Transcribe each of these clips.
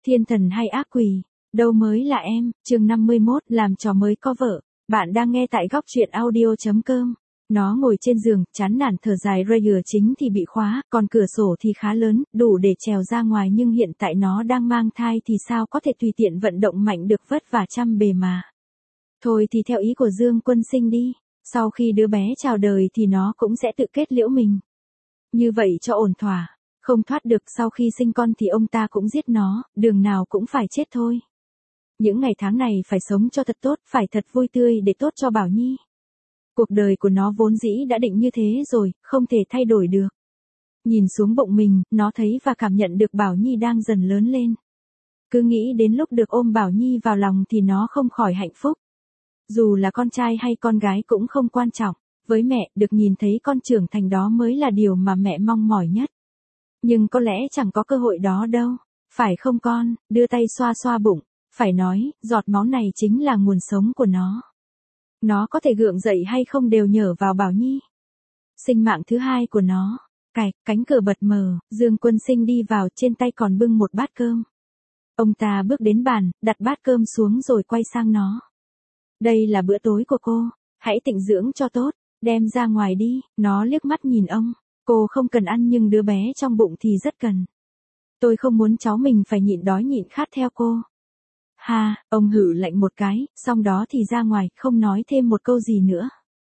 Thiên thần hay ác quỷ, đâu mới là em, chương 51, làm trò mới có vợ. Bạn đang nghe tại góc truyện audio.com. Nó ngồi trên giường, chán nản thở dài, radio chính thì bị khóa, còn cửa sổ thì khá lớn, đủ để trèo ra ngoài, nhưng hiện tại nó đang mang thai thì sao có thể tùy tiện vận động mạnh được, vất vả trăm bề mà. Thôi thì theo ý của Dương Quân Sinh đi, sau khi đứa bé chào đời thì nó cũng sẽ tự kết liễu mình. Như vậy cho ổn thỏa. Không thoát được, sau khi sinh con thì ông ta cũng giết nó, đường nào cũng phải chết thôi. Những ngày tháng này phải sống cho thật tốt, phải thật vui tươi để tốt cho Bảo Nhi. Cuộc đời của nó vốn dĩ đã định như thế rồi, không thể thay đổi được. Nhìn xuống bụng mình, nó thấy và cảm nhận được Bảo Nhi đang dần lớn lên. Cứ nghĩ đến lúc được ôm Bảo Nhi vào lòng thì nó không khỏi hạnh phúc. Dù là con trai hay con gái cũng không quan trọng, với mẹ, được nhìn thấy con trưởng thành đó mới là điều mà mẹ mong mỏi nhất. Nhưng có lẽ chẳng có cơ hội đó đâu, phải không con? Đưa tay xoa xoa bụng, phải nói, giọt máu này chính là nguồn sống của nó. Nó có thể gượng dậy hay không đều nhờ vào Bảo Nhi. Sinh mạng thứ hai của nó. Cánh cửa bật mở, Dương Quân Sinh đi vào, trên tay còn bưng một bát cơm. Ông ta bước đến bàn, đặt bát cơm xuống rồi quay sang nó. Đây là bữa tối của cô, hãy tịnh dưỡng cho tốt, đem ra ngoài đi. Nó liếc mắt nhìn ông. Cô không cần ăn nhưng đứa bé trong bụng thì rất cần. Tôi không muốn cháu mình phải nhịn đói nhịn khát theo cô. Ha, ông hử lạnh một cái, xong đó thì ra ngoài, không nói thêm một câu gì nữa.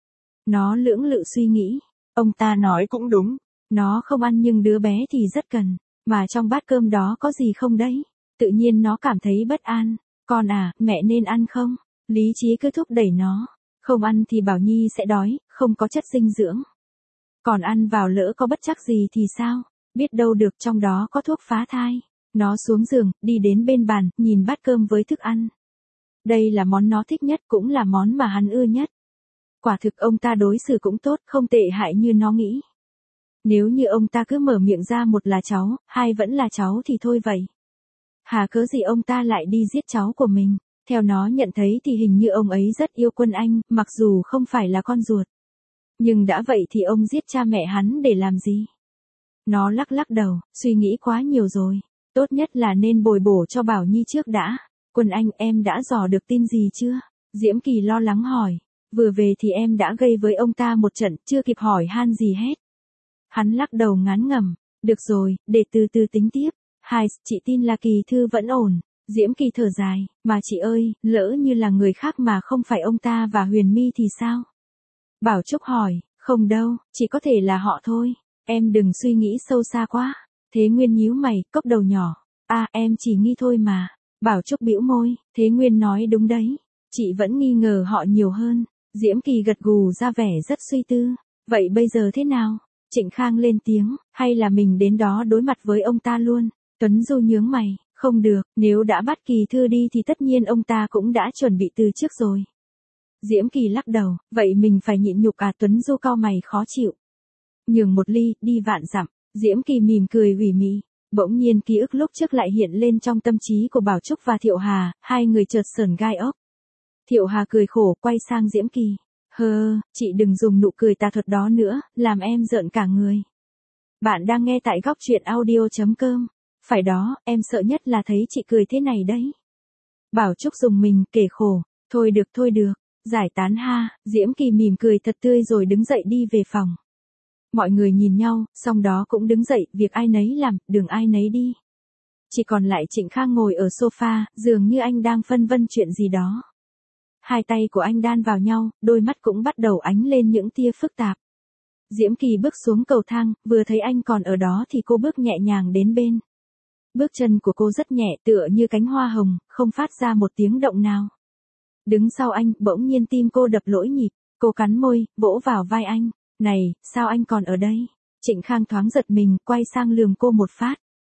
Nó lưỡng lự suy nghĩ, ông ta nói cũng đúng, nó không ăn nhưng đứa bé thì rất cần, mà trong bát cơm đó có gì không đấy? Tự nhiên nó cảm thấy bất an, con à, mẹ nên ăn không? Lý trí cứ thúc đẩy nó, không ăn thì Bảo Nhi sẽ đói, không có chất dinh dưỡng. Còn ăn vào lỡ có bất trắc gì thì sao? Biết đâu được trong đó có thuốc phá thai. Nó xuống giường, đi đến bên bàn, nhìn bát cơm với thức ăn. Đây là món nó thích nhất, cũng là món mà hắn ưa nhất. Quả thực ông ta đối xử cũng tốt, không tệ hại như nó nghĩ. Nếu như ông ta cứ mở miệng ra, một là cháu, hai vẫn là cháu thì thôi vậy. Hà cớ gì ông ta lại đi giết cháu của mình? Theo nó nhận thấy thì hình như ông ấy rất yêu Quân Anh, mặc dù không phải là con ruột. Nhưng đã vậy thì ông giết cha mẹ hắn để làm gì? Nó lắc lắc đầu, suy nghĩ quá nhiều rồi. Tốt nhất là nên bồi bổ cho Bảo Nhi trước đã. Quân Anh, em đã dò được tin gì chưa? Diễm Kỳ lo lắng hỏi. Vừa về thì em đã gây với ông ta một trận, chưa kịp hỏi han gì hết. Hắn lắc đầu ngán ngẩm. Được rồi, để từ từ tính tiếp. Chị tin là Kỳ Thư vẫn ổn. Diễm Kỳ thở dài, mà chị ơi, lỡ như là người khác mà không phải ông ta và Huyền My thì sao? Bảo Trúc hỏi, không đâu, chỉ có thể là họ thôi. Em đừng suy nghĩ sâu xa quá. Thế Nguyên nhíu mày, cốc đầu nhỏ. Em chỉ nghi thôi mà. Bảo Trúc bĩu môi, Thế Nguyên nói đúng đấy. Chị vẫn nghi ngờ họ nhiều hơn. Diễm Kỳ gật gù ra vẻ rất suy tư. Vậy bây giờ thế nào? Trịnh Khang lên tiếng, hay là mình đến đó đối mặt với ông ta luôn? Tuấn Du nhướng mày, không được, nếu đã bắt Kỳ Thư đi thì tất nhiên ông ta cũng đã chuẩn bị từ trước rồi. Diễm Kỳ lắc đầu, vậy mình phải nhịn nhục à? Tuấn Du cau mày khó chịu. Nhường một ly, đi vạn dặm. Diễm Kỳ mỉm cười ủy mị. Bỗng nhiên ký ức lúc trước lại hiện lên trong tâm trí của Bảo Trúc và Thiệu Hà, hai người chợt sởn gai ốc. Thiệu Hà cười khổ, quay sang Diễm Kỳ. Chị đừng dùng nụ cười tà thuật đó nữa, làm em rợn cả người. Bạn đang nghe tại góc truyện audio.com. Phải đó, em sợ nhất là thấy chị cười thế này đấy. Bảo Trúc dùng mình, kể khổ. Thôi được, giải tán ha. Diễm Kỳ mỉm cười thật tươi rồi đứng dậy đi về phòng. Mọi người nhìn nhau, xong đó cũng đứng dậy, việc ai nấy làm, đường ai nấy đi. Chỉ còn lại Trịnh Khang ngồi ở sofa, dường như anh đang phân vân chuyện gì đó. Hai tay của anh đan vào nhau, đôi mắt cũng bắt đầu ánh lên những tia phức tạp. Diễm Kỳ bước xuống cầu thang, vừa thấy anh còn ở đó thì cô bước nhẹ nhàng đến bên. Bước chân của cô rất nhẹ, tựa như cánh hoa hồng, không phát ra một tiếng động nào. Đứng sau anh, bỗng nhiên tim cô đập lỗi nhịp, cô cắn môi, vỗ vào vai anh. Này, sao anh còn ở đây? Trịnh Khang thoáng giật mình, quay sang lườm cô một phát.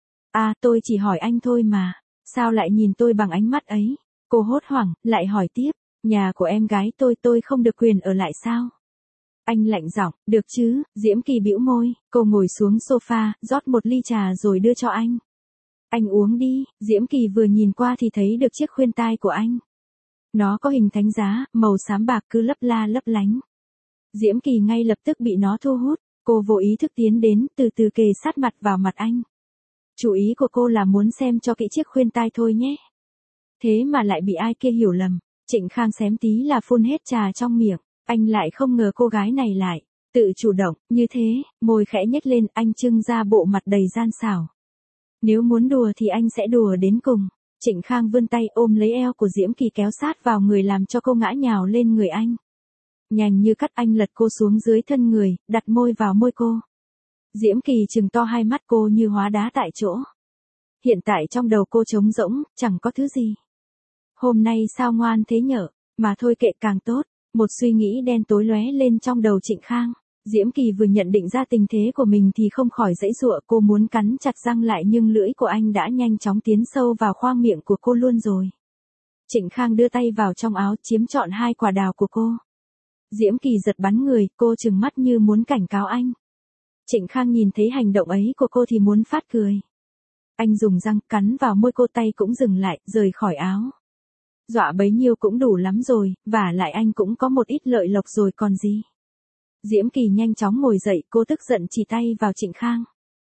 Tôi chỉ hỏi anh thôi mà. Sao lại nhìn tôi bằng ánh mắt ấy? Cô hốt hoảng, lại hỏi tiếp. Nhà của em gái tôi không được quyền ở lại sao? Anh lạnh giọng, được chứ? Diễm Kỳ bĩu môi, cô ngồi xuống sofa, rót một ly trà rồi đưa cho anh. Anh uống đi. Diễm Kỳ vừa nhìn qua thì thấy được chiếc khuyên tai của anh. Nó có hình thánh giá, màu xám bạc cứ lấp la lấp lánh. Diễm Kỳ ngay lập tức bị nó thu hút, cô vô ý thức tiến đến, từ từ kề sát mặt vào mặt anh. Chủ ý của cô là muốn xem cho kỹ chiếc khuyên tai thôi nhé. Thế mà lại bị ai kia hiểu lầm. Trịnh Khang xém tí là phun hết trà trong miệng. Anh lại không ngờ cô gái này lại tự chủ động, như thế, môi khẽ nhếch lên, anh trưng ra bộ mặt đầy gian xảo. Nếu muốn đùa thì anh sẽ đùa đến cùng. Trịnh Khang vươn tay ôm lấy eo của Diễm Kỳ kéo sát vào người làm cho cô ngã nhào lên người anh. Nhanh như cắt anh lật cô xuống dưới thân người, đặt môi vào môi cô. Diễm Kỳ trừng to hai mắt, cô như hóa đá tại chỗ. Hiện tại trong đầu cô trống rỗng, chẳng có thứ gì. Hôm nay sao ngoan thế nhở, mà thôi kệ càng tốt. Một suy nghĩ đen tối lóe lên trong đầu Trịnh Khang. Diễm Kỳ vừa nhận định ra tình thế của mình thì không khỏi giãy giụa, cô muốn cắn chặt răng lại nhưng lưỡi của anh đã nhanh chóng tiến sâu vào khoang miệng của cô luôn rồi. Trịnh Khang đưa tay vào trong áo chiếm trọn hai quả đào của cô. Diễm Kỳ giật bắn người, cô trừng mắt như muốn cảnh cáo anh. Trịnh Khang nhìn thấy hành động ấy của cô thì muốn phát cười. Anh dùng răng cắn vào môi cô, tay cũng dừng lại, rời khỏi áo. Dọa bấy nhiêu cũng đủ lắm rồi, vả lại anh cũng có một ít lợi lộc rồi còn gì. Diễm Kỳ nhanh chóng ngồi dậy, cô tức giận chỉ tay vào Trịnh Khang.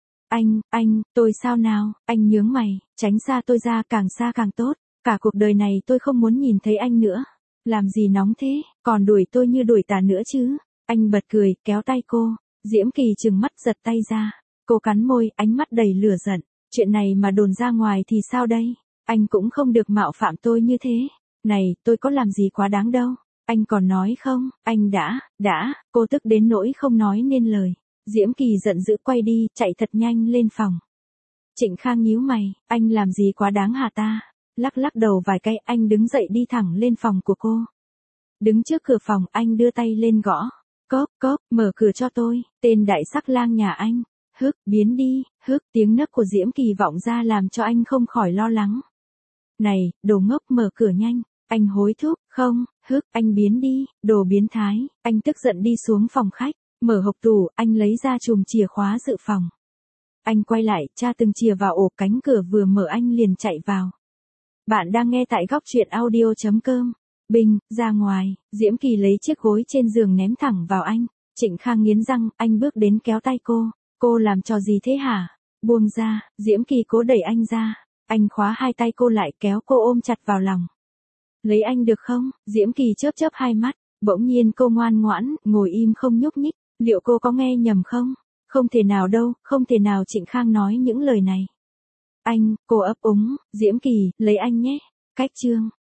Anh, tôi sao nào, anh nhướng mày, tránh xa tôi ra, càng xa càng tốt. Cả cuộc đời này tôi không muốn nhìn thấy anh nữa. Làm gì nóng thế, còn đuổi tôi như đuổi tà nữa chứ. Anh bật cười, kéo tay cô. Diễm Kỳ trừng mắt giật tay ra. Cô cắn môi, ánh mắt đầy lửa giận. Chuyện này mà đồn ra ngoài thì sao đây? Anh cũng không được mạo phạm tôi như thế. Này, tôi có làm gì quá đáng đâu. Anh còn nói không, anh đã, cô tức đến nỗi không nói nên lời. Diễm Kỳ giận dữ quay đi, chạy thật nhanh lên phòng. Trịnh Khang nhíu mày, anh làm gì quá đáng hả ta? Lắc lắc đầu vài cái, anh đứng dậy đi thẳng lên phòng của cô. Đứng trước cửa phòng, anh đưa tay lên gõ. Cốp, mở cửa cho tôi, tên đại sắc lang nhà anh. Biến đi, tiếng nấc của Diễm Kỳ vọng ra làm cho anh không khỏi lo lắng. Này, đồ ngốc, mở cửa nhanh. Anh hối thúc, không, anh biến đi, đồ biến thái. Anh tức giận đi xuống phòng khách, mở hộc tủ, anh lấy ra chùm chìa khóa dự phòng. Anh quay lại, tra từng chìa vào ổ, cánh cửa vừa mở anh liền chạy vào. Bạn đang nghe tại góc truyện audio.com. Bình, ra ngoài, Diễm Kỳ lấy chiếc gối trên giường ném thẳng vào anh. Trịnh Khang nghiến răng, anh bước đến kéo tay cô. Cô làm trò gì thế hả? Buông ra, Diễm Kỳ cố đẩy anh ra. Anh khóa hai tay cô lại, kéo cô ôm chặt vào lòng. Lấy anh được không? Diễm Kỳ chớp hai mắt. Bỗng nhiên cô ngoan ngoãn, ngồi im không nhúc nhích. Liệu cô có nghe nhầm không? Không thể nào đâu, không thể nào. Trịnh Khang nói những lời này. Anh, cô ấp úng, Diễm Kỳ, lấy anh nhé. Cách chương.